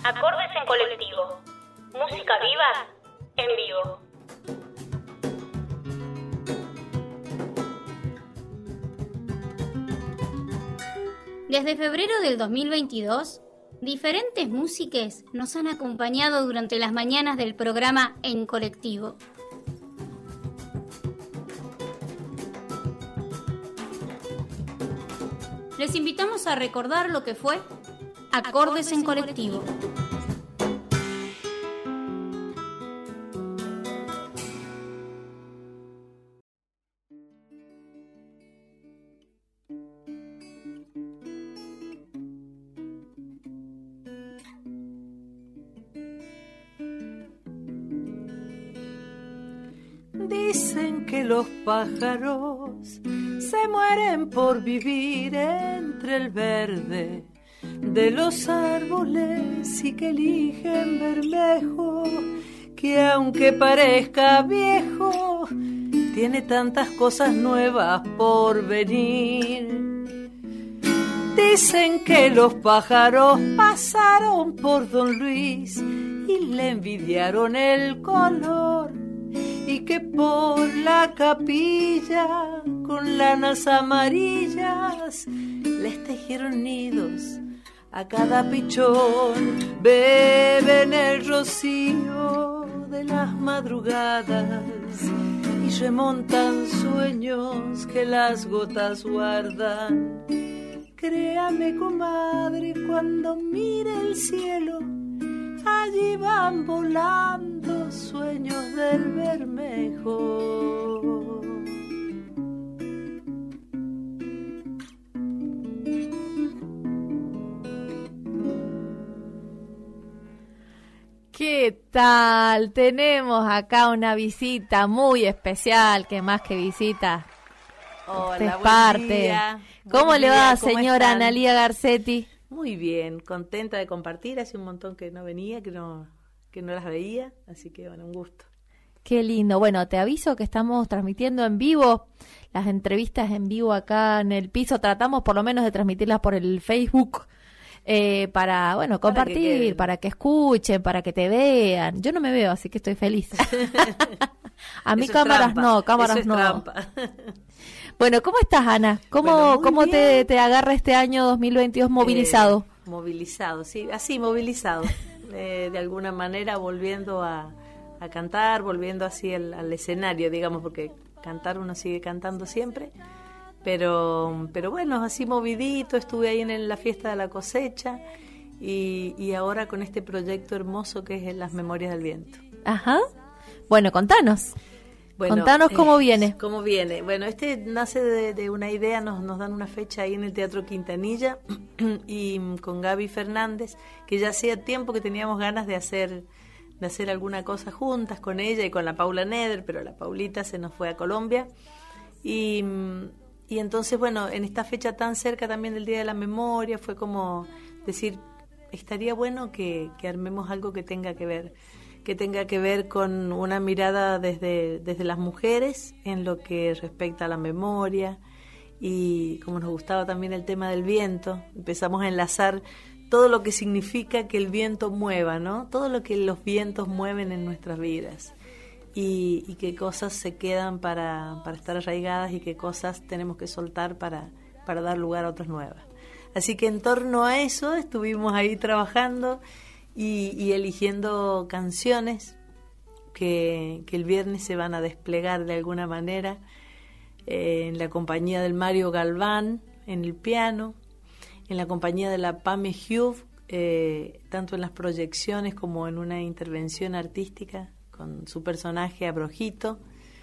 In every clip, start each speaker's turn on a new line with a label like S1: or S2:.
S1: Acordes en colectivo. Música viva en vivo. Desde febrero del 2022, diferentes músiques nos han acompañado durante las mañanas del programa En Colectivo. Les invitamos a recordar lo que fue Acordes en Colectivo.
S2: Dicen que los pájaros se mueren por vivir entre el verde de los árboles y que eligen Bermejo, que aunque parezca viejo, tiene tantas cosas nuevas por venir. Dicen que los pájaros pasaron por Don Luis y le envidiaron el color, y que por la capilla con lanas amarillas les tejieron nidos a cada pichón. Beben el rocío de las madrugadas y remontan sueños que las gotas guardan. Créame, comadre, cuando mire el cielo, allí van volando sueños del Bermejo.
S3: ¿Qué tal? Tenemos acá una visita muy especial, que más que visita.
S2: Hola,
S3: es parte.
S2: Día.
S3: ¿Cómo le va,
S2: ¿Cómo
S3: señora
S2: están?
S3: Analía Garcetti?
S2: Muy bien, contenta de compartir. Hace un montón que no venía, que no las veía, así que bueno, un gusto.
S3: Qué lindo. Bueno, te aviso que estamos transmitiendo en vivo las entrevistas en vivo acá en el piso. Tratamos por lo menos de transmitirlas por el Facebook para, bueno, compartir, para que escuchen, para que te vean. Yo no me veo, así que estoy feliz. A mí cámaras no.
S2: Trampa.
S3: Bueno, ¿cómo estás, Ana? ¿Cómo te agarra este año 2022 movilizado?
S2: Movilizado, sí, así movilizado. De alguna manera volviendo a cantar, volviendo así al escenario, digamos, porque cantar uno sigue cantando siempre. Pero bueno, así movidito, estuve ahí en la fiesta de la cosecha y ahora con este proyecto hermoso que es Las Memorias del Viento.
S3: Ajá. Bueno, contanos.
S2: Bueno,
S3: contanos cómo viene.
S2: ¿Cómo viene? Bueno, nace de una idea, nos dan una fecha ahí en el Teatro Quintanilla y con Gaby Fernández, que ya hacía tiempo que teníamos ganas de hacer alguna cosa juntas con ella y con la Paula Neder, pero la Paulita se nos fue a Colombia. Y entonces, bueno, en esta fecha tan cerca también del Día de la Memoria, fue como decir, estaría bueno que armemos algo que tenga que ver con una mirada desde las mujeres en lo que respecta a la memoria, y como nos gustaba también el tema del viento, empezamos a enlazar todo lo que significa que el viento mueva, ¿no? Todo lo que los vientos mueven en nuestras vidas y qué cosas se quedan para estar arraigadas y qué cosas tenemos que soltar para dar lugar a otras nuevas. Así que en torno a eso estuvimos ahí trabajando y eligiendo canciones que el viernes se van a desplegar de alguna manera en la compañía del Mario Galván en el piano, en la compañía de la Pame Hugh, tanto en las proyecciones como en una intervención artística con su personaje Abrojito.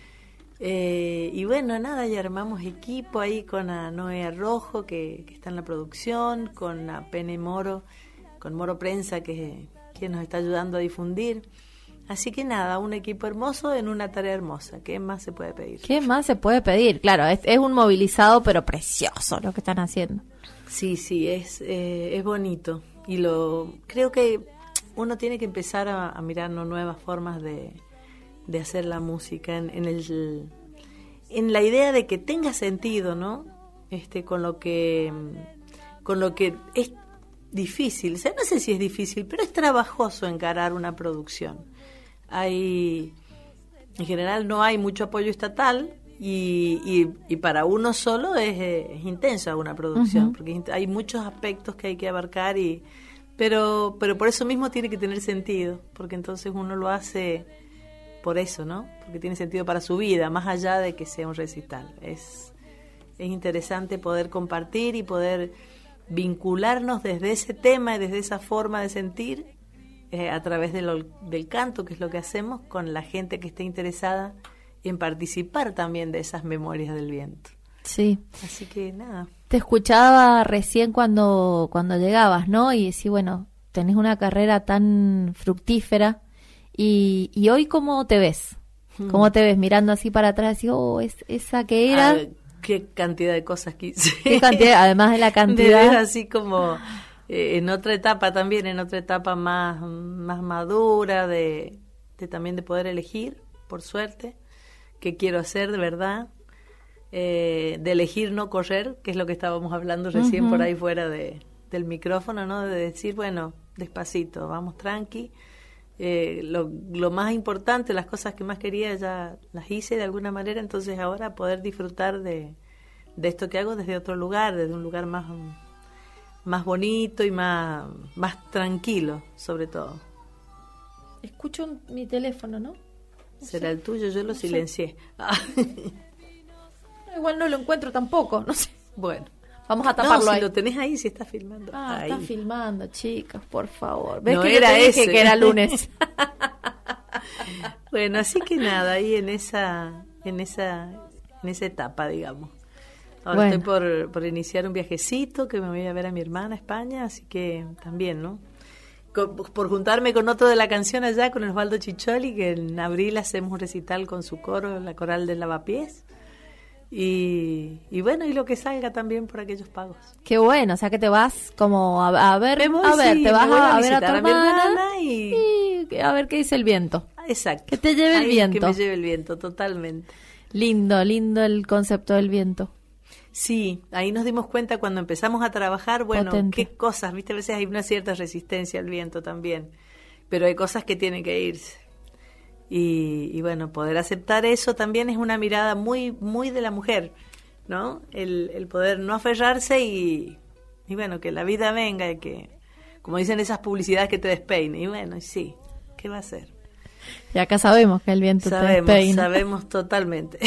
S2: Y bueno, nada, ya armamos equipo ahí con a Noé Rojo, que está en la producción, con a Pene Moro, con Moro Prensa, que nos está ayudando a difundir. Así que nada, un equipo hermoso en una tarea hermosa. ¿Qué más se puede pedir?
S3: ¿Qué más se puede pedir? Claro, es un movilizado, pero precioso lo que están haciendo.
S2: Sí, es bonito. Y creo que uno tiene que empezar a mirar nuevas formas de hacer la música en la idea de que tenga sentido, ¿no? Con lo que es difícil, o sea, no sé si es difícil, pero es trabajoso encarar una producción. En general no hay mucho apoyo estatal y para uno solo es intensa una producción, porque hay muchos aspectos que hay que abarcar, pero por eso mismo tiene que tener sentido, porque entonces uno lo hace por eso, ¿no? Porque tiene sentido para su vida, más allá de que sea un recital. Es interesante poder compartir y poder vincularnos desde ese tema y desde esa forma de sentir a través del canto, que es lo que hacemos, con la gente que esté interesada en participar también de esas memorias del viento.
S3: Sí.
S2: Así que nada.
S3: Te escuchaba recién cuando llegabas, ¿no? Y decís, bueno, tenés una carrera tan fructífera y hoy ¿cómo te ves? ¿Cómo te ves mirando así para atrás? Y esa que era...
S2: Qué cantidad de cosas que hice.
S3: Qué cantidad, además de la cantidad.
S2: De así como en otra etapa también, en otra etapa más madura, de también de poder elegir, por suerte, qué quiero hacer de verdad, de elegir no correr, que es lo que estábamos hablando recién por ahí fuera del micrófono, ¿no? De decir, bueno, despacito, vamos tranqui. Lo más importante, las cosas que más quería ya las hice de alguna manera, entonces ahora poder disfrutar de esto que hago desde otro lugar, desde un lugar más bonito y más tranquilo, sobre todo.
S3: Escucho mi teléfono, ¿no?
S2: ¿Será el tuyo? Yo lo silencié.
S3: Igual no lo encuentro tampoco, no sé.
S2: Bueno.
S3: Vamos a taparlo
S2: si
S3: ahí.
S2: lo tenés ahí, si está filmando. Ahí.
S3: Está filmando, chicas, por favor. ¿Ves
S2: no
S3: que
S2: era
S3: yo te dije
S2: ese?
S3: Que era lunes.
S2: Bueno, así que nada, ahí en esa etapa, digamos. Ahora estoy por iniciar un viajecito, que me voy a ver a mi hermana a España, así que también, ¿no? Por juntarme con otro de la canción allá, con Osvaldo Chicholi, que en abril hacemos un recital con su coro, la coral del Lavapiés. Y bueno, y lo que salga también por aquellos pagos.
S3: Qué bueno, o sea que te vas como a ver, te vas a ver a tu hermana y a ver qué dice el viento.
S2: Exacto.
S3: Que te lleve el viento.
S2: Que me lleve el viento, totalmente.
S3: Lindo el concepto del viento.
S2: Sí, ahí nos dimos cuenta cuando empezamos a trabajar, bueno,
S3: Potente.
S2: Qué cosas, viste, a veces hay una cierta resistencia al viento también, pero hay cosas que tienen que irse. Y bueno, poder aceptar eso también es una mirada muy muy de la mujer, ¿no? El poder no aferrarse y bueno, que la vida venga y que, como dicen esas publicidades, que te despeine. Y bueno, sí, ¿qué va a hacer?
S3: Y acá sabemos que el viento te despeina.
S2: Sabemos totalmente.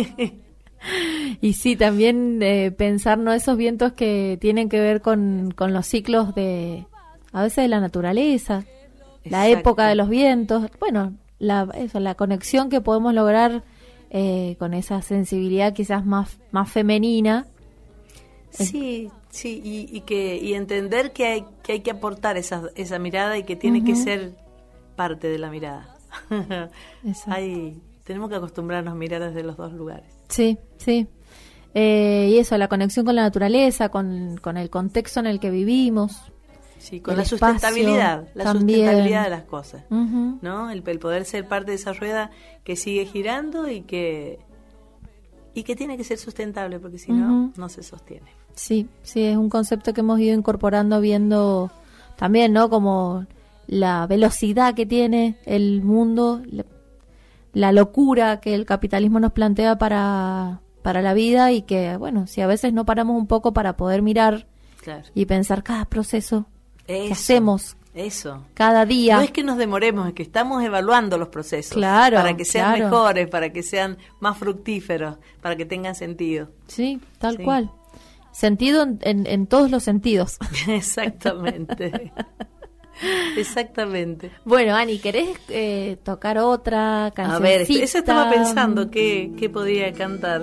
S3: Y sí, también pensar, ¿no? Esos vientos que tienen que ver con los ciclos a veces de la naturaleza, la época de los vientos, bueno, la conexión que podemos lograr con esa sensibilidad quizás más femenina.
S2: Sí, y entender que hay que aportar esa mirada y que tiene que ser parte de la mirada. Tenemos que acostumbrarnos a mirar desde los dos lugares.
S3: Sí. Y eso, la conexión con la naturaleza, con el contexto en el que vivimos.
S2: Sí, con la sustentabilidad de las cosas, ¿no? El poder ser parte de esa rueda que sigue girando y que tiene que ser sustentable, porque si no, no se sostiene. Sí,
S3: es un concepto que hemos ido incorporando, viendo también, ¿no? Como la velocidad que tiene el mundo, la locura que el capitalismo nos plantea para la vida, y que, bueno, si a veces no paramos un poco para poder mirar y pensar cada proceso que hacemos cada día.
S2: No es que nos demoremos, es que estamos evaluando los procesos para que sean mejores, para que sean más fructíferos, para que tengan sentido.
S3: Sí, tal cual. Sentido en todos los sentidos.
S2: Exactamente. Exactamente.
S3: Bueno, Ani, ¿querés tocar otra cancioncita?
S2: A ver, eso estaba pensando, ¿qué podría cantar?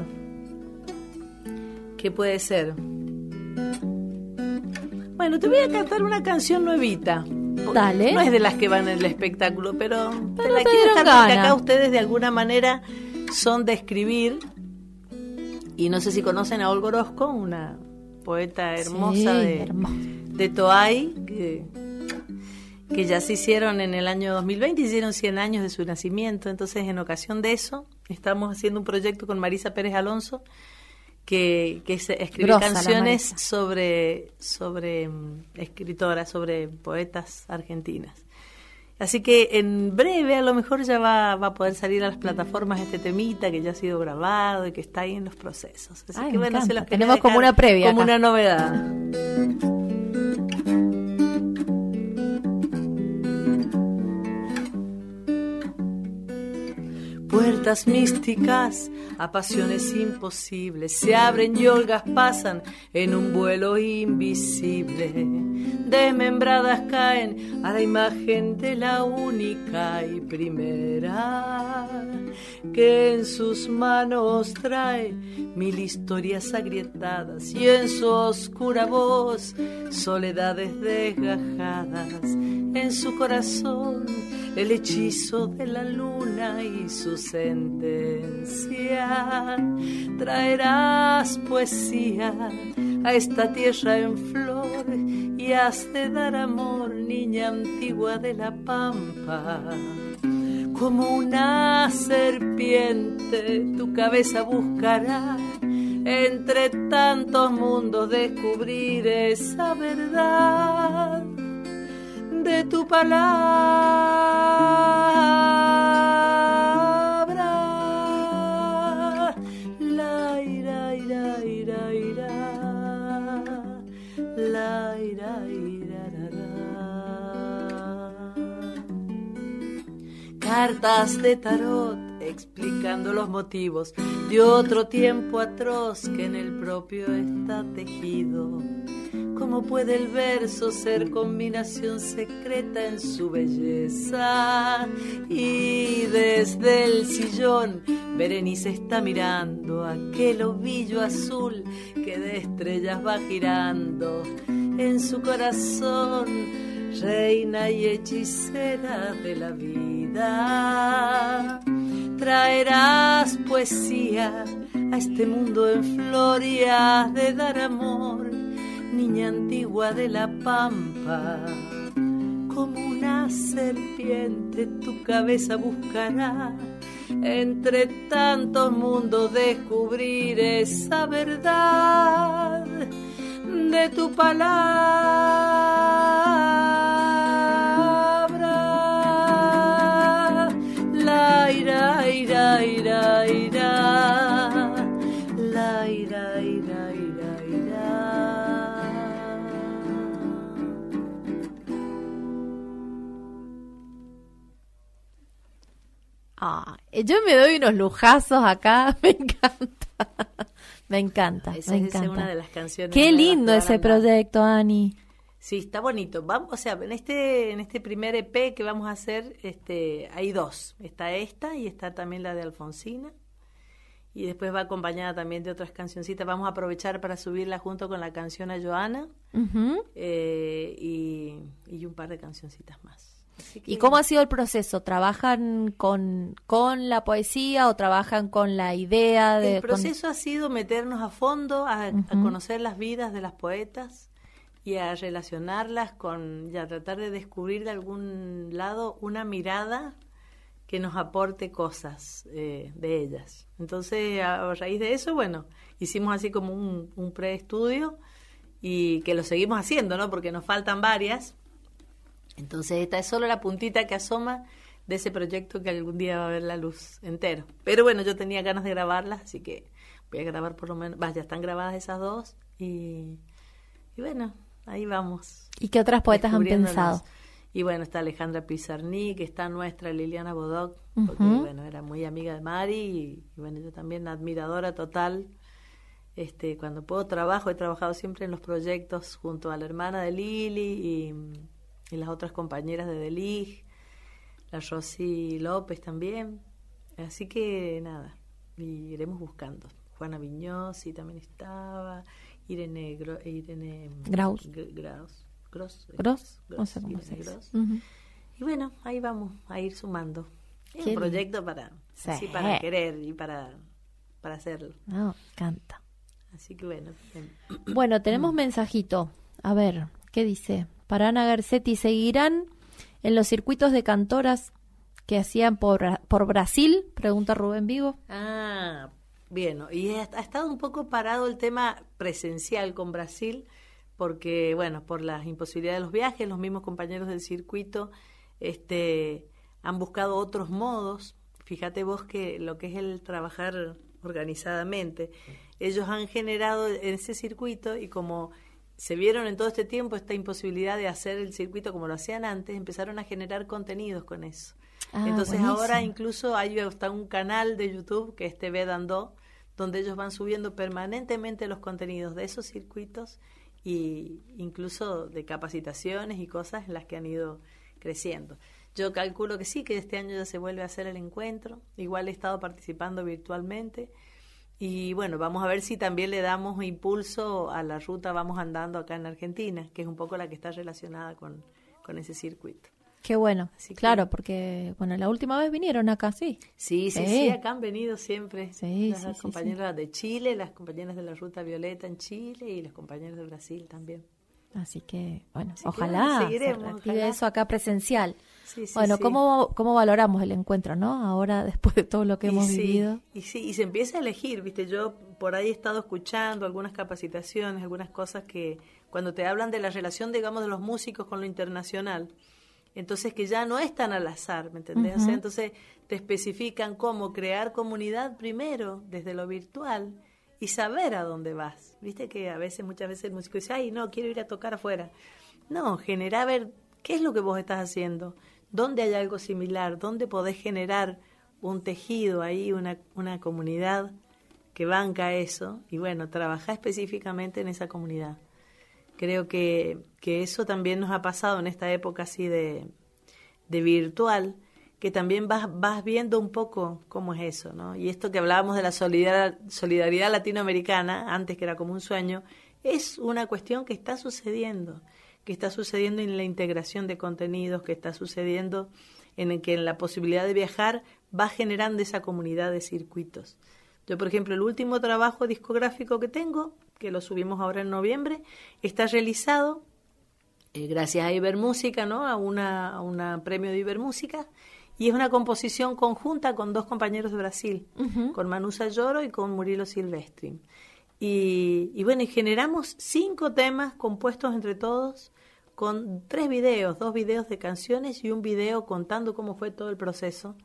S2: ¿Qué puede ser? Bueno, te voy a cantar una canción nuevita.
S3: Dale.
S2: No es de las que van en el espectáculo, pero te la quiero dejar porque acá ustedes de alguna manera son de escribir. Y no sé si conocen a Olga Orozco, una poeta hermosa de Toay, que ya se hicieron en el año 2020, hicieron 100 años de su nacimiento. Entonces, en ocasión de eso, estamos haciendo un proyecto con Marisa Pérez Alonso, que escribe
S3: Grosa
S2: canciones sobre escritoras, sobre poetas argentinas. Así que en breve a lo mejor ya va a poder salir a las plataformas este temita que ya ha sido grabado y que está ahí en los procesos. Así que bueno, se los quería
S3: tenemos como una previa
S2: como
S3: acá.
S2: una novedad. Puertas místicas a pasiones imposibles se abren y olgas pasan en un vuelo invisible. Desmembradas caen a la imagen de la única y primera que en sus manos trae 1000 historias agrietadas y en su oscura voz soledades desgajadas. En su corazón el hechizo de la luna y su sentencia. Traerás poesía a esta tierra en flor y has de dar amor, niña antigua de la pampa. Como una serpiente tu cabeza buscará, entre tantos mundos descubrir esa verdad de tu palabra. La ira, ira, ira, ira. La ira, ira, ira. Cartas de tarot explicando los motivos de otro tiempo atroz que en el propio está tejido. ¿Cómo puede el verso ser combinación secreta en su belleza? Y desde el sillón Berenice está mirando aquel ovillo azul que de estrellas va girando en su corazón, reina y hechicera de la vida. Traerás poesía a este mundo en flor y has de dar amor, niña antigua de la pampa. Como una serpiente tu cabeza buscará, entre tantos mundos descubrir esa verdad de tu palabra. La ira, ira, ira, ira. La ira, ira, ira, ira.
S3: Yo me doy unos lujazos acá, me encanta. Me encanta,
S2: Esa
S3: me
S2: es
S3: encanta.
S2: una de las canciones.
S3: Qué
S2: nuevas
S3: lindo
S2: que
S3: ese
S2: van a andar.
S3: proyecto, Ani.
S2: Sí, está bonito. Vamos, o sea, en este primer EP que vamos a hacer, hay dos. Está esta y está también la de Alfonsina. Y después va acompañada también de otras cancioncitas. Vamos a aprovechar para subirla junto con la canción a Joana
S3: Ujú.
S2: y un par de cancioncitas más. Así que,
S3: ¿Y cómo ha sido el proceso? ¿Trabajan con la poesía o trabajan con la idea de...?
S2: el proceso ha sido meternos a fondo, a conocer las vidas de las poetas y a relacionarlas y a tratar de descubrir de algún lado una mirada que nos aporte cosas de ellas. Entonces, a raíz de eso, bueno, hicimos así como un preestudio y que lo seguimos haciendo, ¿no? Porque nos faltan varias. Entonces, esta es solo la puntita que asoma de ese proyecto que algún día va a ver la luz entero. Pero bueno, yo tenía ganas de grabarlas, así que voy a grabar por lo menos... ya están grabadas esas dos y bueno, ahí vamos.
S3: ¿Y qué otras poetas han
S2: descubriéndonos.
S3: pensado?
S2: Y bueno, está Alejandra Pizarnik, está nuestra Liliana Bodoc, porque bueno, era muy amiga de Mari y bueno, yo también admiradora total. Cuando puedo he trabajado siempre en los proyectos junto a la hermana de Lili y las otras compañeras de Delig, la Rosy López también. Así que nada, y iremos buscando. Juana Viñosi también estaba, Irene
S3: Graus. Gross, no sé cómo se dice.
S2: Y bueno, ahí vamos a ir sumando. Es
S3: Qué
S2: un proyecto para querer y para hacerlo.
S3: No, canta.
S2: Así que bueno.
S3: Bueno, tenemos mensajito. A ver, ¿qué dice? Para Ana Garcetti, ¿seguirán en los circuitos de cantoras que hacían por Brasil? Pregunta Rubén Vigo.
S2: Bien, y ha estado un poco parado el tema presencial con Brasil, porque, bueno, por las imposibilidades de los viajes, los mismos compañeros del circuito han buscado otros modos. Fíjate vos que lo que es el trabajar organizadamente, ellos han generado en ese circuito, y como se vieron en todo este tiempo esta imposibilidad de hacer el circuito como lo hacían antes, empezaron a generar contenidos con eso. Entonces buenísimo. Ahora incluso hay hasta un canal de YouTube que es TV Dandó, donde ellos van subiendo permanentemente los contenidos de esos circuitos, y incluso de capacitaciones y cosas en las que han ido creciendo. Yo calculo que sí, que este año ya se vuelve a hacer el encuentro. Igual he estado participando virtualmente. Y bueno, vamos a ver si también le damos impulso a la ruta Vamos Andando acá en Argentina, que es un poco la que está relacionada con ese circuito.
S3: Qué bueno, claro, porque bueno, la última vez vinieron acá, sí.
S2: Sí, acá han venido siempre las compañeras de Chile, las compañeras de la Ruta Violeta en Chile y los compañeros de Brasil también.
S3: Así que, bueno, ojalá se reactive eso acá presencial.
S2: Sí,
S3: bueno, ¿cómo valoramos el encuentro, no? Ahora, después de todo lo que hemos vivido.
S2: Y se empieza a elegir, ¿viste? Yo por ahí he estado escuchando algunas capacitaciones, algunas cosas que cuando te hablan de la relación, digamos, de los músicos con lo internacional, entonces que ya no es tan al azar, ¿me entendés? Uh-huh. O sea, entonces te especifican cómo crear comunidad primero desde lo virtual y saber a dónde vas. Viste que muchas veces el músico dice, ay, no, quiero ir a tocar afuera. No, generar, ver qué es lo que vos estás haciendo, dónde hay algo similar, dónde podés generar un tejido ahí, una comunidad que banca eso, y bueno, trabajar específicamente en esa comunidad. Creo que eso también nos ha pasado en esta época así de virtual, que también vas viendo un poco cómo es eso, ¿no? Y esto que hablábamos de la solidaridad latinoamericana, antes que era como un sueño, es una cuestión que está sucediendo en la integración de contenidos, que está sucediendo en que en la posibilidad de viajar va generando esa comunidad de circuitos. Yo, por ejemplo, el último trabajo discográfico que tengo, que lo subimos ahora en noviembre, está realizado gracias a Ibermúsica, ¿no? A una premio de Ibermúsica, y es una composición conjunta con 2 compañeros de Brasil, uh-huh, con Manu Sayoro y con Murilo Silvestri. Y bueno, y generamos 5 temas compuestos entre todos, con 3 videos, 2 videos de canciones y un video contando cómo fue todo el proceso.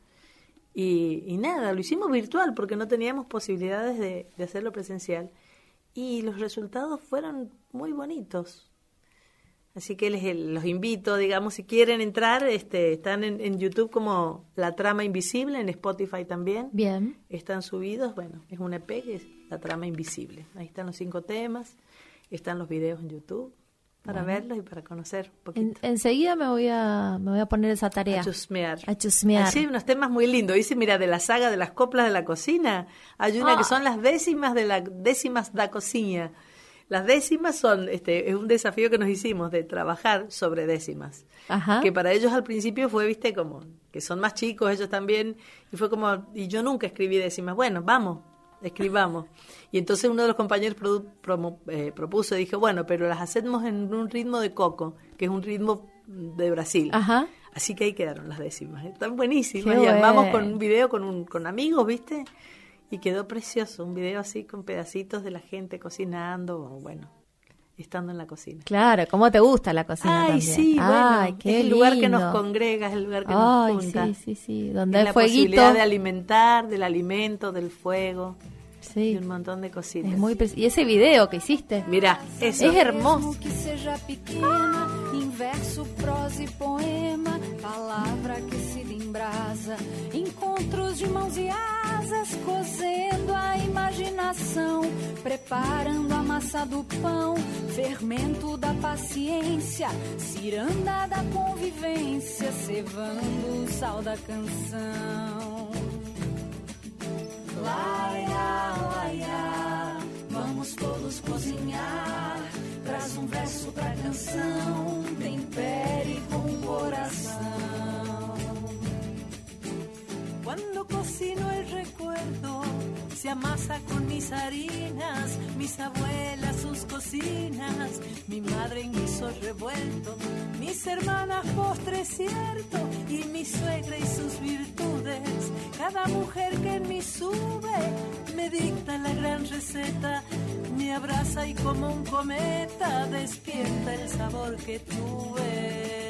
S2: Y nada, lo hicimos virtual porque no teníamos posibilidades de hacerlo presencial. Y los resultados fueron muy bonitos. Así que los invito, digamos, si quieren entrar, están en YouTube como La Trama Invisible, en Spotify también.
S3: Bien.
S2: Están subidos, bueno, es un EP que es La Trama Invisible. Ahí están los 5 temas, están los videos en YouTube para verlos y para conocer un poquito.
S3: Enseguida me voy a poner esa tarea.
S2: A chusmear.
S3: Sí,
S2: unos temas muy lindos. Dice, mira, de la saga de las coplas de la cocina, hay una que son las décimas da cocina. Las décimas son, es un desafío que nos hicimos de trabajar sobre décimas. Ajá. Que para ellos al principio fue, viste, como que son más chicos ellos también, y fue como, y yo nunca escribí décimas. Bueno, vamos, escribamos. Y entonces uno de los compañeros propuso, dijo, bueno, pero las hacemos en un ritmo de coco, que es un ritmo de Brasil.
S3: Ajá.
S2: Así que ahí quedaron las décimas. Están buenísimas. Y armamos con un video con amigos, viste. Y quedó precioso, un video así con pedacitos de la gente cocinando, bueno, estando en la cocina.
S3: Claro, ¿cómo te gusta la cocina también?
S2: Sí, bueno,
S3: qué
S2: es el lugar que nos congrega, es el lugar que nos junta.
S3: Sí, donde hay
S2: la
S3: fueguito.
S2: Posibilidad de alimentar, del alimento, del fuego,
S3: y
S2: un montón de cositas.
S3: Es muy y ese video que hiciste,
S2: mira, eso
S3: es hermoso.
S4: Verso, prosa e poema, palavra aquecida em brasa, encontros de mãos e asas, cozendo a imaginação, preparando a massa do pão, fermento da paciência, ciranda da convivência, cevando o sal da canção. Laia, laia, vamos todos cozinhar. Traz um verso pra canção, tempere com o coração. Cuando cocino el recuerdo, se amasa con mis harinas, mis abuelas sus cocinas.
S2: harinas, mi madre en guiso revuelto, mis hermanas postre cierto y mi suegra y sus virtudes. Cada mujer que en mí sube me dicta la gran receta, me abraza y como un cometa despierta el sabor que tuve.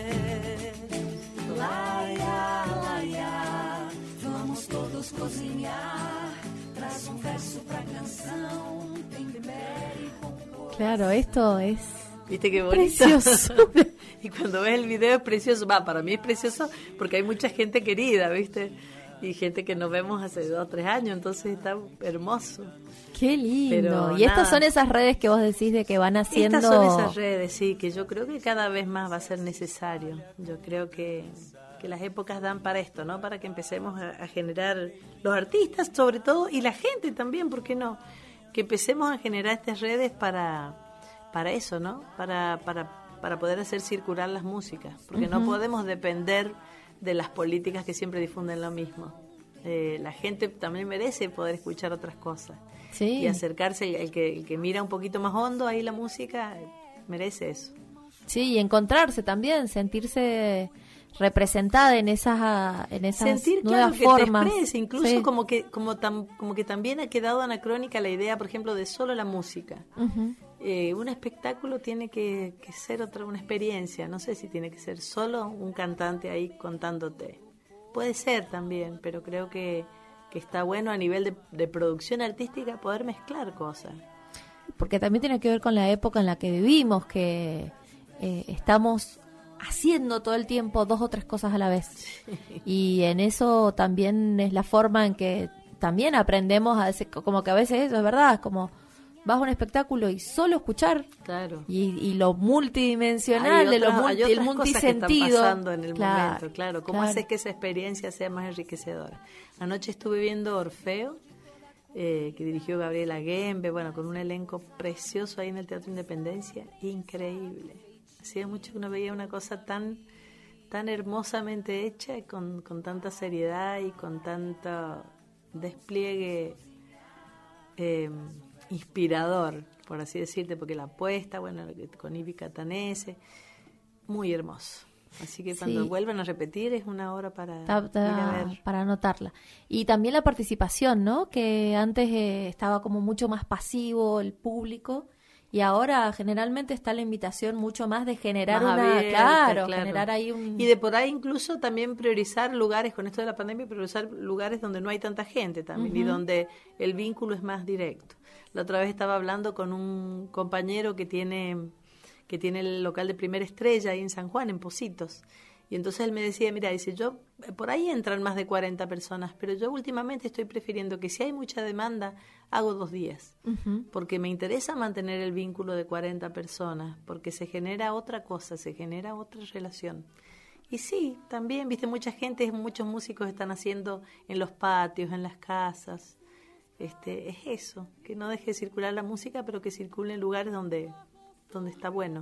S2: Laia, vamos todos cozinhar, traz verso pra canção, tem beber y compor.
S3: Claro, esto es
S2: ¿Viste qué bonito?
S3: precioso.
S2: Y cuando ves el video es precioso. Para mí es precioso porque hay mucha gente querida, ¿viste? Y gente que nos vemos hace 2 o 3 años, entonces está hermoso.
S3: Qué lindo.
S2: Pero
S3: Y estas
S2: nada.
S3: son esas redes que vos decís de que van haciendo...
S2: Estas son esas redes, sí, que yo creo que cada vez más va a ser necesario. Yo creo que las épocas dan para esto, ¿no? Para que empecemos a generar los artistas, sobre todo, y la gente también, ¿por qué no? Que empecemos a generar estas redes para eso, ¿no? Para poder hacer circular las músicas, porque no podemos depender de las políticas que siempre difunden lo mismo. La gente también merece poder escuchar otras cosas.
S3: Sí.
S2: Y acercarse, el que mira un poquito más hondo ahí la música merece eso.
S3: Sí, y encontrarse también, sentirse representada en esas
S2: Sentir,
S3: nuevas
S2: claro,
S3: formas.
S2: que te exprese, incluso
S3: Sí.
S2: como que también ha quedado anacrónica la idea, por ejemplo, de solo la música.
S3: Ujú.
S2: Un espectáculo tiene que ser una experiencia, no sé si tiene que ser solo un cantante ahí contándote. Puede ser también, pero creo que está bueno a nivel de producción artística poder mezclar cosas.
S3: Porque también tiene que ver con la época en la que vivimos, que estamos haciendo todo el tiempo 2 o 3 cosas a la vez. Y en eso también es la forma en que también aprendemos a decir, como que a veces eso es verdad, es como vas a un espectáculo y solo escuchar,
S2: Claro.
S3: y lo multidimensional, el
S2: hay otras cosas que están
S3: multisentido.
S2: pasando en el
S3: Claro,
S2: momento, claro. ¿Cómo haces que esa experiencia sea más enriquecedora? Anoche estuve viendo Orfeo, que dirigió Gabriela Gembe, bueno, con un elenco precioso ahí en el Teatro Independencia, increíble. Hacía mucho que no veía una cosa tan hermosamente hecha, y con tanta seriedad y con tanto despliegue inspirador, por así decirte, porque la apuesta, bueno, con Ibi Catanese, muy hermoso. Así que cuando
S3: Sí.
S2: vuelvan a repetir es una hora para ir a ver.
S3: Para anotarla. Y también la participación, ¿no? Que antes estaba como mucho más pasivo el público, y ahora generalmente está la invitación mucho más de generar
S2: Más
S3: una...
S2: abierta,
S3: generar ahí un...
S2: Y de por ahí incluso también priorizar lugares, con esto de la pandemia, priorizar lugares donde no hay tanta gente también, y donde el vínculo es más directo. La otra vez estaba hablando con un compañero que tiene el local de Primera Estrella ahí en San Juan, en Pocitos. Y entonces él me decía, mira, dice, yo, por ahí entran más de 40 personas, pero yo últimamente estoy prefiriendo que si hay mucha demanda, hago 2 días. Porque me interesa mantener el vínculo de 40 personas, porque se genera otra cosa, se genera otra relación. Y sí, también, viste, muchos músicos están haciendo en los patios, en las casas. Es eso, que no deje de circular la música, pero que circule en lugares donde está bueno.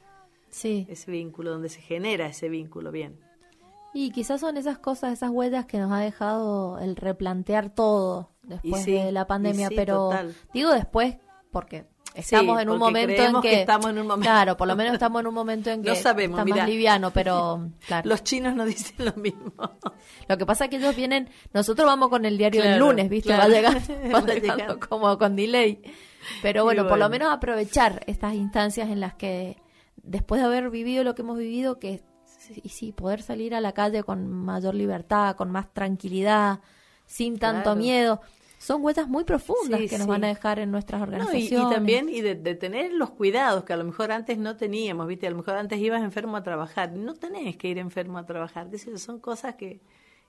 S3: Sí.
S2: Ese vínculo, donde se genera ese vínculo, bien.
S3: Y quizás son esas cosas, esas huellas que nos ha dejado el replantear todo después de la pandemia,
S2: sí,
S3: pero
S2: total.
S3: digo después porque estamos
S2: Sí,
S3: en un
S2: porque
S3: momento en
S2: creemos
S3: que...
S2: que estamos en un momento.
S3: Claro, por lo menos estamos en un momento en que
S2: No sabemos,
S3: está
S2: mirá.
S3: más liviano, pero claro.
S2: Los chinos nos dicen lo mismo.
S3: Lo que pasa es que ellos vienen, nosotros vamos con el diario del
S2: Claro,
S3: lunes, ¿viste?
S2: claro.
S3: Va
S2: Va
S3: llegando
S2: llegando.
S3: como con delay. Pero bueno,
S2: Y
S3: por lo
S2: bueno.
S3: menos aprovechar estas instancias en las que, después de haber vivido lo que hemos vivido, que sí, poder salir a la calle con mayor libertad, con más tranquilidad, sin tanto
S2: Claro.
S3: miedo. Son huellas muy profundas
S2: Sí,
S3: que nos
S2: sí.
S3: van a dejar en nuestras
S2: No,
S3: organizaciones.
S2: y también de tener los cuidados que a lo mejor antes no teníamos, ¿viste? A lo mejor antes ibas enfermo a trabajar. No tenés que ir enfermo a trabajar. Son cosas que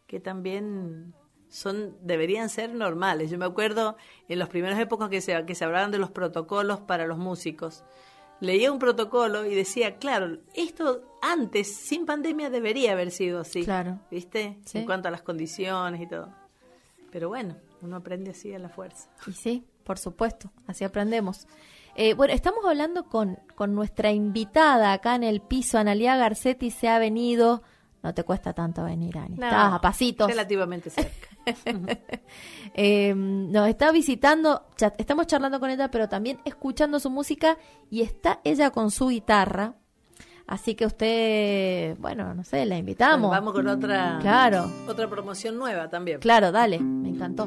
S2: también deberían ser normales. Yo me acuerdo en las primeras épocas que se hablaban de los protocolos para los músicos. Leía un protocolo y decía, claro, esto antes, sin pandemia, debería haber sido así.
S3: Claro.
S2: ¿Viste?
S3: Sí.
S2: En cuanto a las condiciones y todo. Pero bueno, uno aprende así a la fuerza.
S3: Y sí, por supuesto, así aprendemos. Bueno, estamos hablando con nuestra invitada acá en el piso, Analía Garcetti. Se ha venido, no te cuesta tanto venir, Ani,
S2: No,
S3: estás a pasitos.
S2: Relativamente cerca.
S3: Nos está visitando, estamos charlando con ella, pero también escuchando su música, y está ella con su guitarra. Así que usted, bueno, no sé, la invitamos.
S2: Bueno, vamos con otra promoción nueva también.
S3: Claro, dale, me encantó.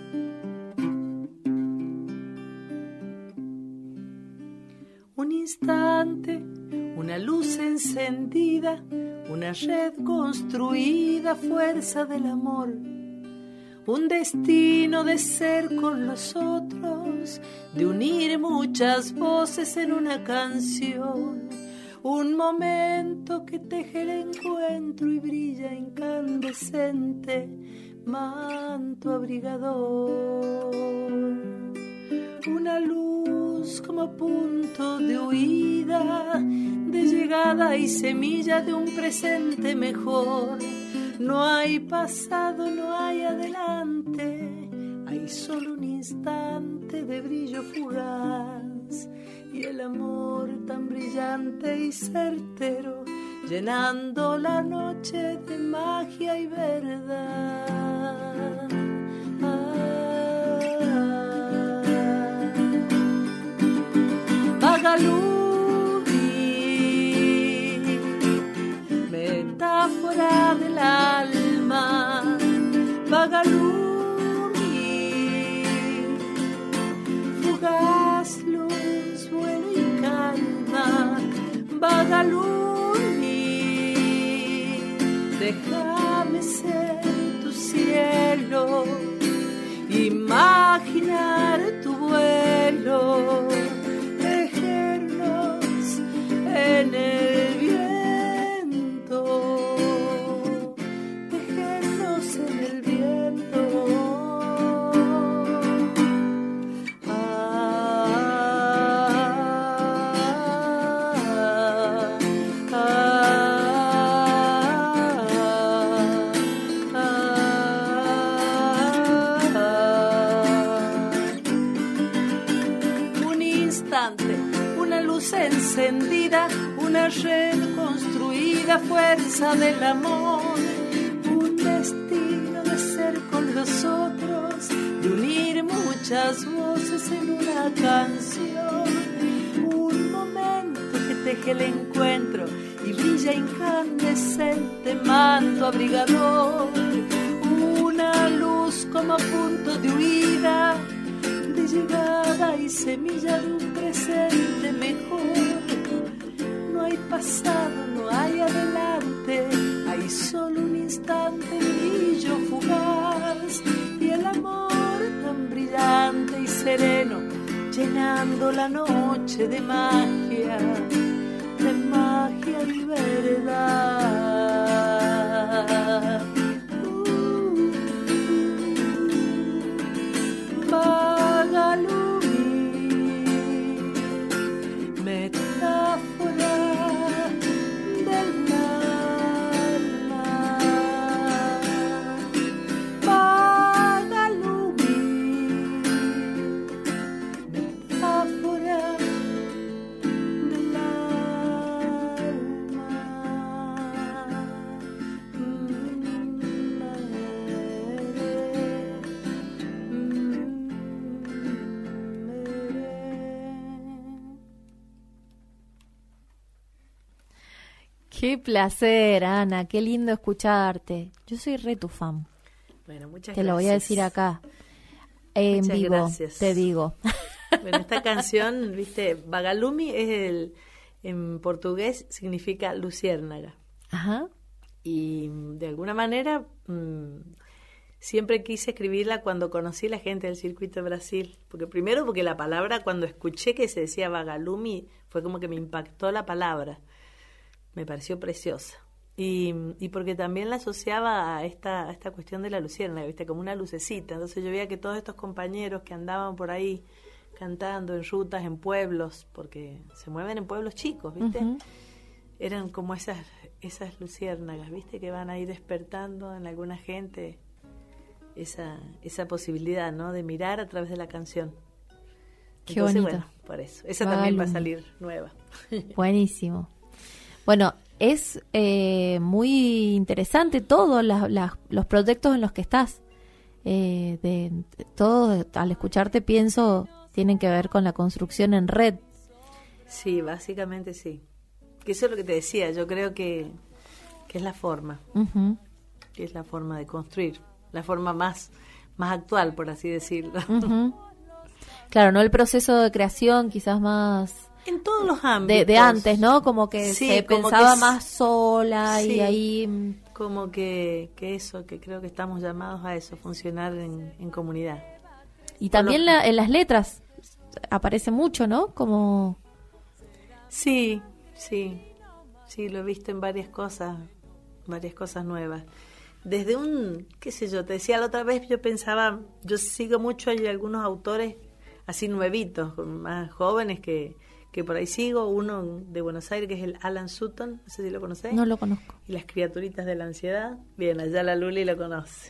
S2: Un instante, una luz encendida, una red construida, fuerza del amor, un destino de ser con los otros, de unir muchas voces en una canción, un momento que teje el encuentro y brilla incandescente, manto abrigador, una luz como punto de huida, de llegada y semilla de un presente mejor. No hay pasado, no hay adelante, hay solo un instante de brillo fugaz, y el amor tan brillante y certero, llenando la noche de magia y verdad. Bagalumi, metáfora del alma. Bagalumi, fugaz luz, vuelo y calma. Bagalumi, déjame ser tu cielo, imaginar tu vuelo, tejernos en el viento, tejernos en el viento. Una luz encendida, una red construida, fuerza del amor, un destino de ser con los otros, de unir muchas voces en una canción, un momento que teje el encuentro y brilla incandescente, manto abrigador, una luz como punto de huida, de llegada y semilla de un presente mejor. No hay pasado, no hay adelante, hay solo un instante de brillo fugaz, y el amor tan brillante y sereno, llenando la noche de magia y verdad. Bagalumi, metáfora del alma. Bagalumi, metáfora del alma.
S3: Qué placer, Ana, qué lindo escucharte. Yo soy re tu fan.
S2: Bueno, muchas gracias.
S3: Te lo voy a decir acá, en
S2: muchas
S3: vivo,
S2: gracias.
S3: te digo.
S2: Bueno, esta canción, viste, Bagalumi en portugués significa luciérnaga.
S3: Ajá.
S2: Y de alguna manera siempre quise escribirla cuando conocí a la gente del circuito de Brasil. Porque la palabra, cuando escuché que se decía Bagalumi, fue como que me impactó la palabra. Me pareció preciosa. Y porque también la asociaba a esta cuestión de la luciérnaga, ¿viste? Como una lucecita. Entonces yo veía que todos estos compañeros que andaban por ahí cantando en rutas, en pueblos, porque se mueven en pueblos chicos, ¿viste? Uh-huh. Eran como esas luciérnagas, ¿viste? Que van ahí despertando en alguna gente esa posibilidad, ¿no? De mirar a través de la canción.
S3: Qué bonito.
S2: Bueno, por eso. Esa también va a salir nueva.
S3: Buenísimo. Bueno, es muy interesante todos los proyectos en los que estás. todo, al escucharte pienso, tienen que ver con la construcción en red.
S2: Sí, básicamente sí. Que eso es lo que te decía, yo creo que es la forma,
S3: Uh-huh.
S2: que es la forma de construir, la forma más actual, por así decirlo.
S3: Uh-huh. Claro, no el proceso de creación, quizás más
S2: En todos los ámbitos.
S3: de antes, ¿no? Como que
S2: Sí,
S3: se
S2: como
S3: pensaba
S2: que
S3: más sola
S2: sí.
S3: y ahí...
S2: Como que eso, que creo que estamos llamados a eso, funcionar en comunidad.
S3: Y también en las letras aparece mucho, ¿no? Como...
S2: Sí, lo he visto en varias cosas nuevas. Desde qué sé yo, te decía la otra vez, yo pensaba, yo sigo mucho, hay algunos autores así nuevitos, más jóvenes que por ahí sigo, uno de Buenos Aires que es el Alan Sutton, no sé si lo conocés.
S3: No lo conozco.
S2: Y las criaturitas de la ansiedad, bien, allá la Luli lo conoce.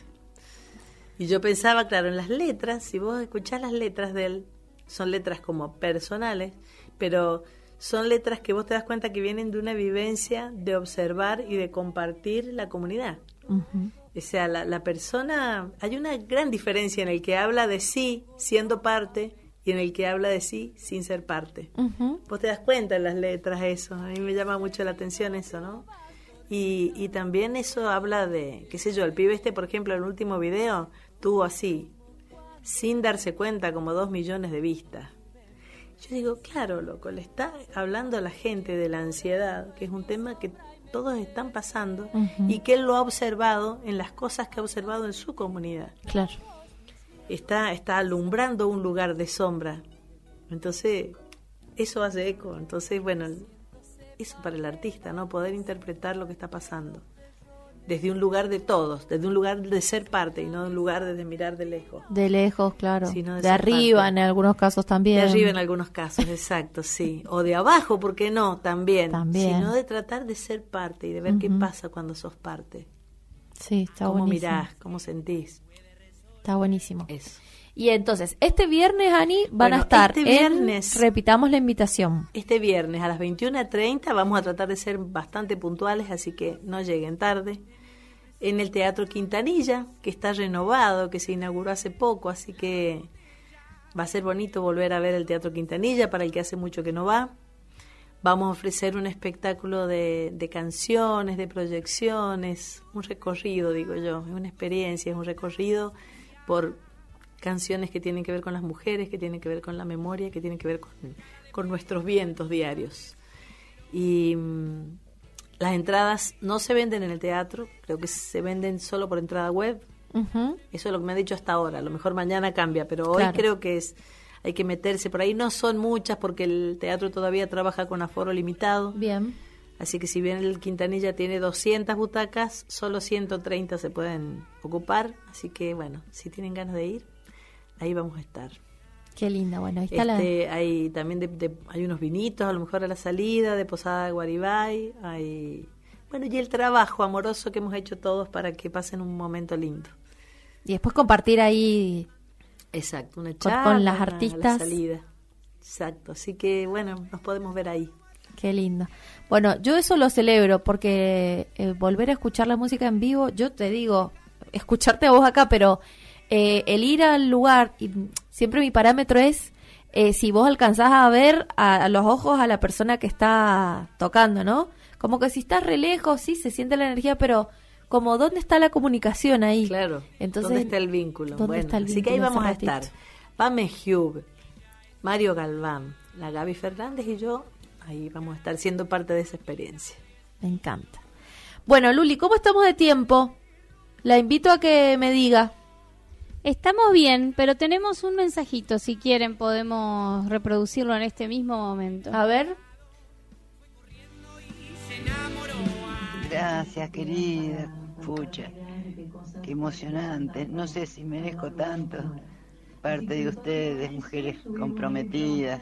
S2: Y yo pensaba, claro, en las letras, si vos escuchás las letras de él, son letras como personales, pero son letras que vos te das cuenta que vienen de una vivencia de observar y de compartir la comunidad.
S3: Uh-huh.
S2: O sea, la persona, hay una gran diferencia en el que habla de sí siendo parte y en el que habla de sí sin ser parte.
S3: Uh-huh.
S2: Vos te das cuenta en las letras eso, a mí me llama mucho la atención eso, ¿no? Y también eso habla de, qué sé yo, el pibe por ejemplo, en el último video tuvo así, sin darse cuenta, como 2 millones de vistas. Yo digo, claro, loco, le está hablando a la gente de la ansiedad, que es un tema que todos están pasando,
S3: Uh-huh.
S2: y que él lo ha observado en las cosas que ha observado en su comunidad.
S3: Claro.
S2: Está alumbrando un lugar de sombra. Entonces, eso hace eco. Entonces, bueno, eso para el artista, ¿no? Poder interpretar lo que está pasando. Desde un lugar de todos, desde un lugar de ser parte y no de un lugar de mirar de lejos.
S3: De lejos, claro.
S2: Sino
S3: De arriba
S2: parte.
S3: en algunos casos también.
S2: De arriba en algunos casos, exacto, sí. O de abajo, ¿por qué no? También.
S3: También.
S2: Sino de tratar de ser parte y de ver
S3: Uh-huh.
S2: qué pasa cuando sos parte.
S3: Sí, está
S2: Cómo
S3: buenísimo.
S2: mirás, cómo sentís.
S3: Está buenísimo.
S2: Eso.
S3: Y entonces, este viernes, Ani, van
S2: Bueno,
S3: a estar
S2: este viernes-
S3: repitamos la invitación.
S2: Este viernes a las 21:30 vamos a tratar de ser bastante puntuales, así que no lleguen tarde. En el Teatro Quintanilla, que está renovado, que se inauguró hace poco, así que va a ser bonito volver a ver el Teatro Quintanilla para el que hace mucho que no va. Vamos a ofrecer un espectáculo de canciones, de proyecciones, un recorrido, digo yo, es una experiencia, es un recorrido por canciones que tienen que ver con las mujeres, que tienen que ver con la memoria, que tienen que ver con nuestros vientos diarios. Y las entradas no se venden en el teatro, creo que se venden solo por entrada web.
S3: Uh-huh.
S2: Eso es lo que me han dicho hasta ahora, a lo mejor mañana cambia, pero hoy
S3: Claro.
S2: creo que hay que meterse por ahí. No son muchas porque el teatro todavía trabaja con aforo limitado.
S3: Bien.
S2: Así que si bien el Quintanilla tiene 200 butacas, solo 130 se pueden ocupar. Así que bueno, si tienen ganas de ir, ahí vamos a estar.
S3: Qué linda. Bueno, ahí está
S2: Hay también hay unos vinitos, a lo mejor a la salida, de Posada de Guaribay. Bueno, y el trabajo amoroso que hemos hecho todos para que pasen un momento lindo.
S3: Y después compartir ahí
S2: Exacto, una
S3: Con-
S2: charla
S3: con las
S2: a la
S3: artistas.
S2: salida. Exacto, así que bueno, nos podemos ver ahí.
S3: Qué lindo. Bueno, yo eso lo celebro porque volver a escuchar la música en vivo, yo te digo, escucharte a vos acá, pero el ir al lugar, y siempre mi parámetro es si vos alcanzás a ver a los ojos a la persona que está tocando, ¿no? Como que si estás re lejos, sí, se siente la energía, pero como ¿dónde está la comunicación ahí?
S2: Claro,
S3: Entonces,
S2: ¿dónde está el vínculo?
S3: ¿dónde
S2: Bueno,
S3: está el
S2: así que ahí
S3: vínculo
S2: vamos a
S3: ese
S2: estar.
S3: ratito?
S2: Pame Hugh, Mario Galván, la Gaby Fernández y yo, ahí vamos a estar siendo parte de esa experiencia.
S3: Me encanta. Bueno, Luli, ¿cómo estamos de tiempo? La invito a que me diga.
S1: Estamos bien, pero tenemos un mensajito. Si quieren, podemos reproducirlo en este mismo momento.
S3: A ver.
S5: Gracias, querida. Pucha, qué emocionante. No sé si merezco tanto. Parte de ustedes, mujeres comprometidas,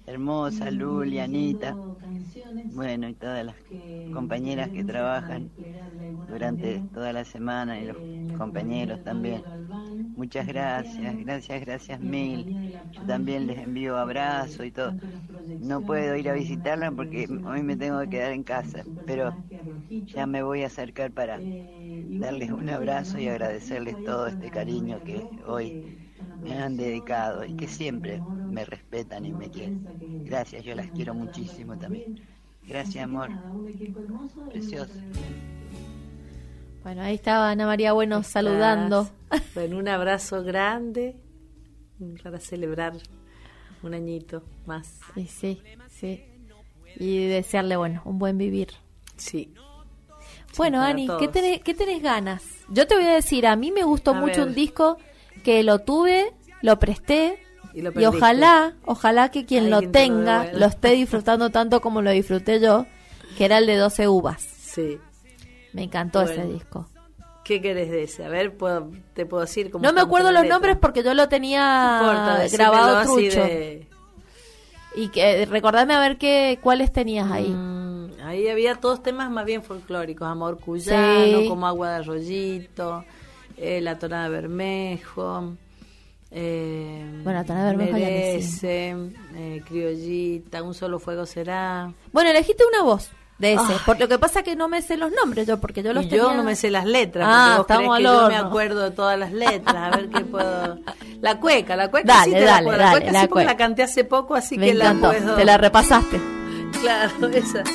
S5: hermosa, Luli, Anita, bueno, y todas las compañeras que trabajan durante toda la semana y los compañeros también. Muchas gracias mil. Yo también les envío abrazos y todo. No puedo ir a visitarla porque hoy me tengo que quedar en casa, pero ya me voy a acercar para darles un abrazo y agradecerles todo este cariño que hoy me han dedicado y que siempre me respetan y me quieren. Gracias, yo las quiero muchísimo también. Gracias, amor. Precioso.
S3: Bueno, ahí estaba Ana María Bueno saludando.
S2: Bueno, un abrazo grande para celebrar un añito más.
S3: Sí. Y desearle, bueno, un buen vivir.
S2: Sí.
S3: Bueno,
S2: sí,
S3: Ani, ¿qué tenés ganas? Yo te voy a decir, a mí me gustó mucho un disco que lo tuve, lo presté y ojalá que quien lo tenga lo esté disfrutando tanto como lo disfruté yo, que era el de 12 uvas.
S2: Sí.
S3: Me encantó ese disco.
S2: ¿Qué querés de ese? A ver, te puedo decir cómo.
S3: No me acuerdo los nombres porque yo lo tenía grabado trucho. Y que recordame a ver cuáles tenías ahí.
S2: Ahí había todos temas más bien folclóricos, Amor Cuyano,
S3: Sí.
S2: Como Agua de Arroyito, La Tonada de Bermejo,
S3: Bueno, La Tonada de Bermejo
S2: Merece, Criollita, Un Solo Fuego Será.
S3: Bueno, elegiste una voz de ese, por lo que pasa que no me sé los nombres porque yo los
S2: y
S3: tenía...
S2: yo no me sé las letras, porque vos creés que yo me acuerdo de todas las letras, a ver qué puedo... La cueca
S3: dale,
S2: sí te la puedo, la cueca sí porque la canté hace poco, así
S3: me
S2: que
S3: encantó.
S2: la puedo...
S3: Te la repasaste.
S2: Claro, esa.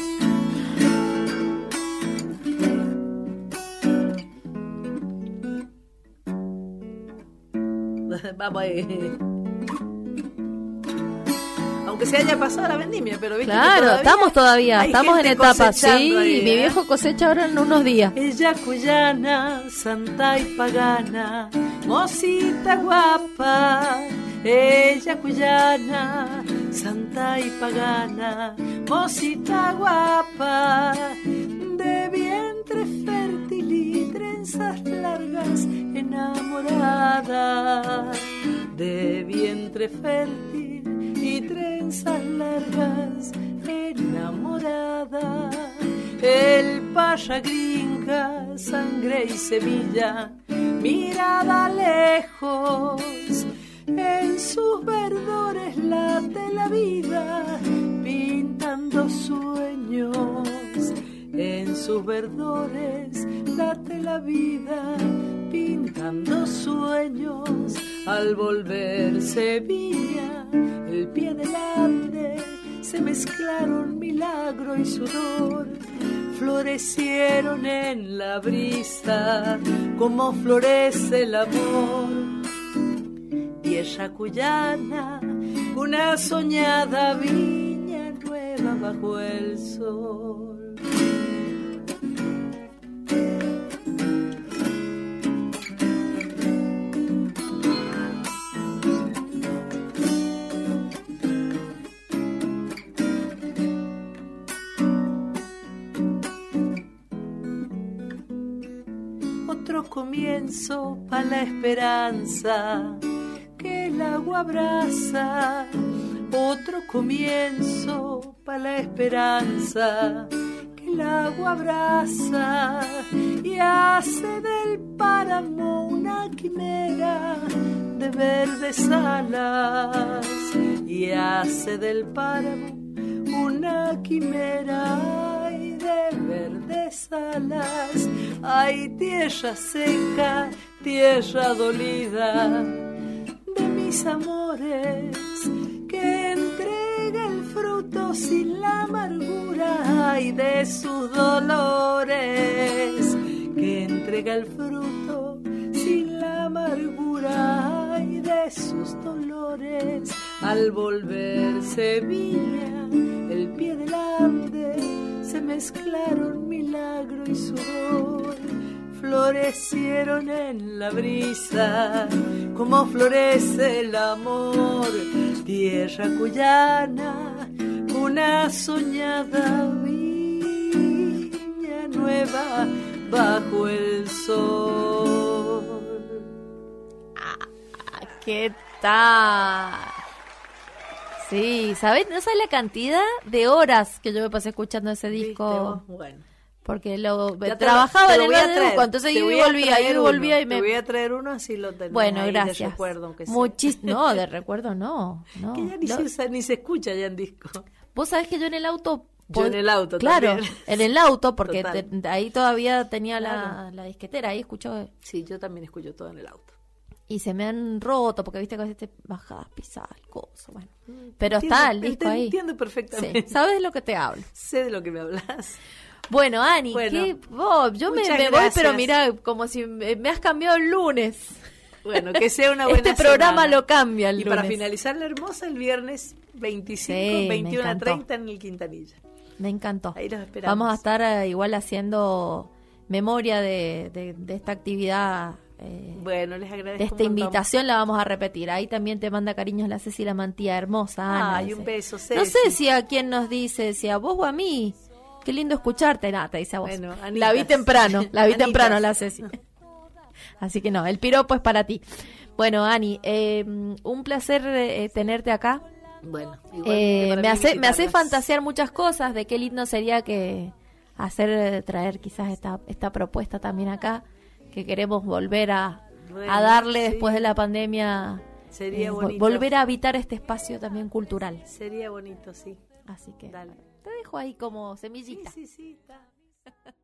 S2: Vamos ahí. Aunque se haya pasado la vendimia, pero viste
S3: claro,
S2: que
S3: estamos todavía, estamos en etapa. Sí,
S2: ahí,
S3: mi viejo cosecha ahora en unos días.
S2: Ella cuyana, santa y pagana, mocita guapa. Ella cuyana, santa y pagana, mocita guapa, de vientre fértil y trenzas largas, enamorada, de vientre fértil y trenzas largas, enamorada. El paya gringa, sangre y semilla, mirada lejos, en sus verdores late la vida, pintando sueños. En sus verdores late la vida, pintando sueños. Al volver Sevilla, el pie delante, se mezclaron milagro y sudor. Florecieron en la brisa, como florece el amor. Tierra cuyana, una soñada viña nueva bajo el sol. Otro comienzo para la esperanza que el agua abraza, otro comienzo para la esperanza que el agua abraza y hace del páramo una quimera de verdes alas, y hace del páramo una quimera y de verdes alas. Hay tierra seca, tierra dolida de mis amores, que entrega el fruto sin la amargura, ay, de sus dolores, que entrega el fruto sin la amargura, ay, de sus dolores. Al volver Sevilla, el pie delante, se mezclaron milagro y sudor. Florecieron en la brisa, como florece el amor. Tierra cuyana, una soñada viña nueva bajo el sol.
S3: ¿Qué tal? Sí, ¿sabés? No sabés la cantidad de horas que yo me pasé escuchando ese
S2: ¿Viste
S3: disco.
S2: vos? Bueno.
S3: Porque
S2: Ya
S3: trabajaba en el
S2: voy a
S3: bar de
S2: traer.
S3: Duco, entonces
S2: Te
S3: iba
S2: voy
S3: y
S2: a
S3: volvía,
S2: traer
S3: iba y volvía
S2: uno.
S3: y me...
S2: Te voy a traer uno así lo tenés.
S3: Bueno,
S2: ahí
S3: gracias.
S2: de recuerdo, aunque sea.
S3: No, de recuerdo no.
S2: Que ya ni se usa, ni se escucha ya en disco.
S3: Vos sabés que yo en el auto...
S2: Yo en el auto
S3: Claro,
S2: también.
S3: en el auto, porque
S2: Total.
S3: ahí todavía tenía
S2: Claro.
S3: la disquetera, ahí escuchó...
S2: Sí, yo también escucho todo en el auto.
S3: Y se me han roto, porque viste que a veces te bajas, pisas el coso, bueno. Pero
S2: Entiendo,
S3: está el disco
S2: te
S3: ahí.
S2: entiendo perfectamente.
S3: Sí, ¿sabes de lo que te hablo?
S2: Sé de lo que me hablas.
S3: Bueno, Ani,
S2: Bueno,
S3: yo me
S2: muchas
S3: voy,
S2: gracias.
S3: pero mira, como si me has cambiado el lunes.
S2: Bueno, que sea una buena
S3: Este programa
S2: semana.
S3: lo cambia el
S2: Y
S3: lunes.
S2: para finalizar la hermosa, el viernes 25,
S3: Sí, me
S2: 21 a
S3: encantó.
S2: 30 en el Quintanilla.
S3: Me encantó.
S2: Ahí los esperamos.
S3: Vamos a estar igual haciendo memoria de esta actividad.
S2: Bueno, les agradezco
S3: De esta
S2: un montón.
S3: invitación la vamos a repetir. Ahí también te manda cariños la Cecilia Mantilla, hermosa Ana.
S2: Ay,
S3: dice.
S2: un beso,
S3: No
S2: Ceci.
S3: sé si a quién nos dice, si a vos o a mí. Qué lindo escucharte. Nada, te dice a vos.
S2: Bueno,
S3: la
S2: Anitas.
S3: vi temprano,
S2: Anitas.
S3: la Ceci. Así que no, el piropo es para ti. Bueno, Ani, un placer tenerte acá.
S2: Bueno, igualmente para
S3: Me
S2: mí
S3: hace
S2: visitarlas.
S3: fantasear muchas cosas de qué lindo sería que traer quizás esta propuesta también acá, que queremos volver a
S2: Bueno,
S3: darle
S2: sí.
S3: después de la pandemia,
S2: Sería bonito.
S3: volver a habitar este espacio también cultural.
S2: Sería bonito, sí.
S3: Así que
S2: Dale.
S3: te dejo ahí como semillita.
S2: Sí, está.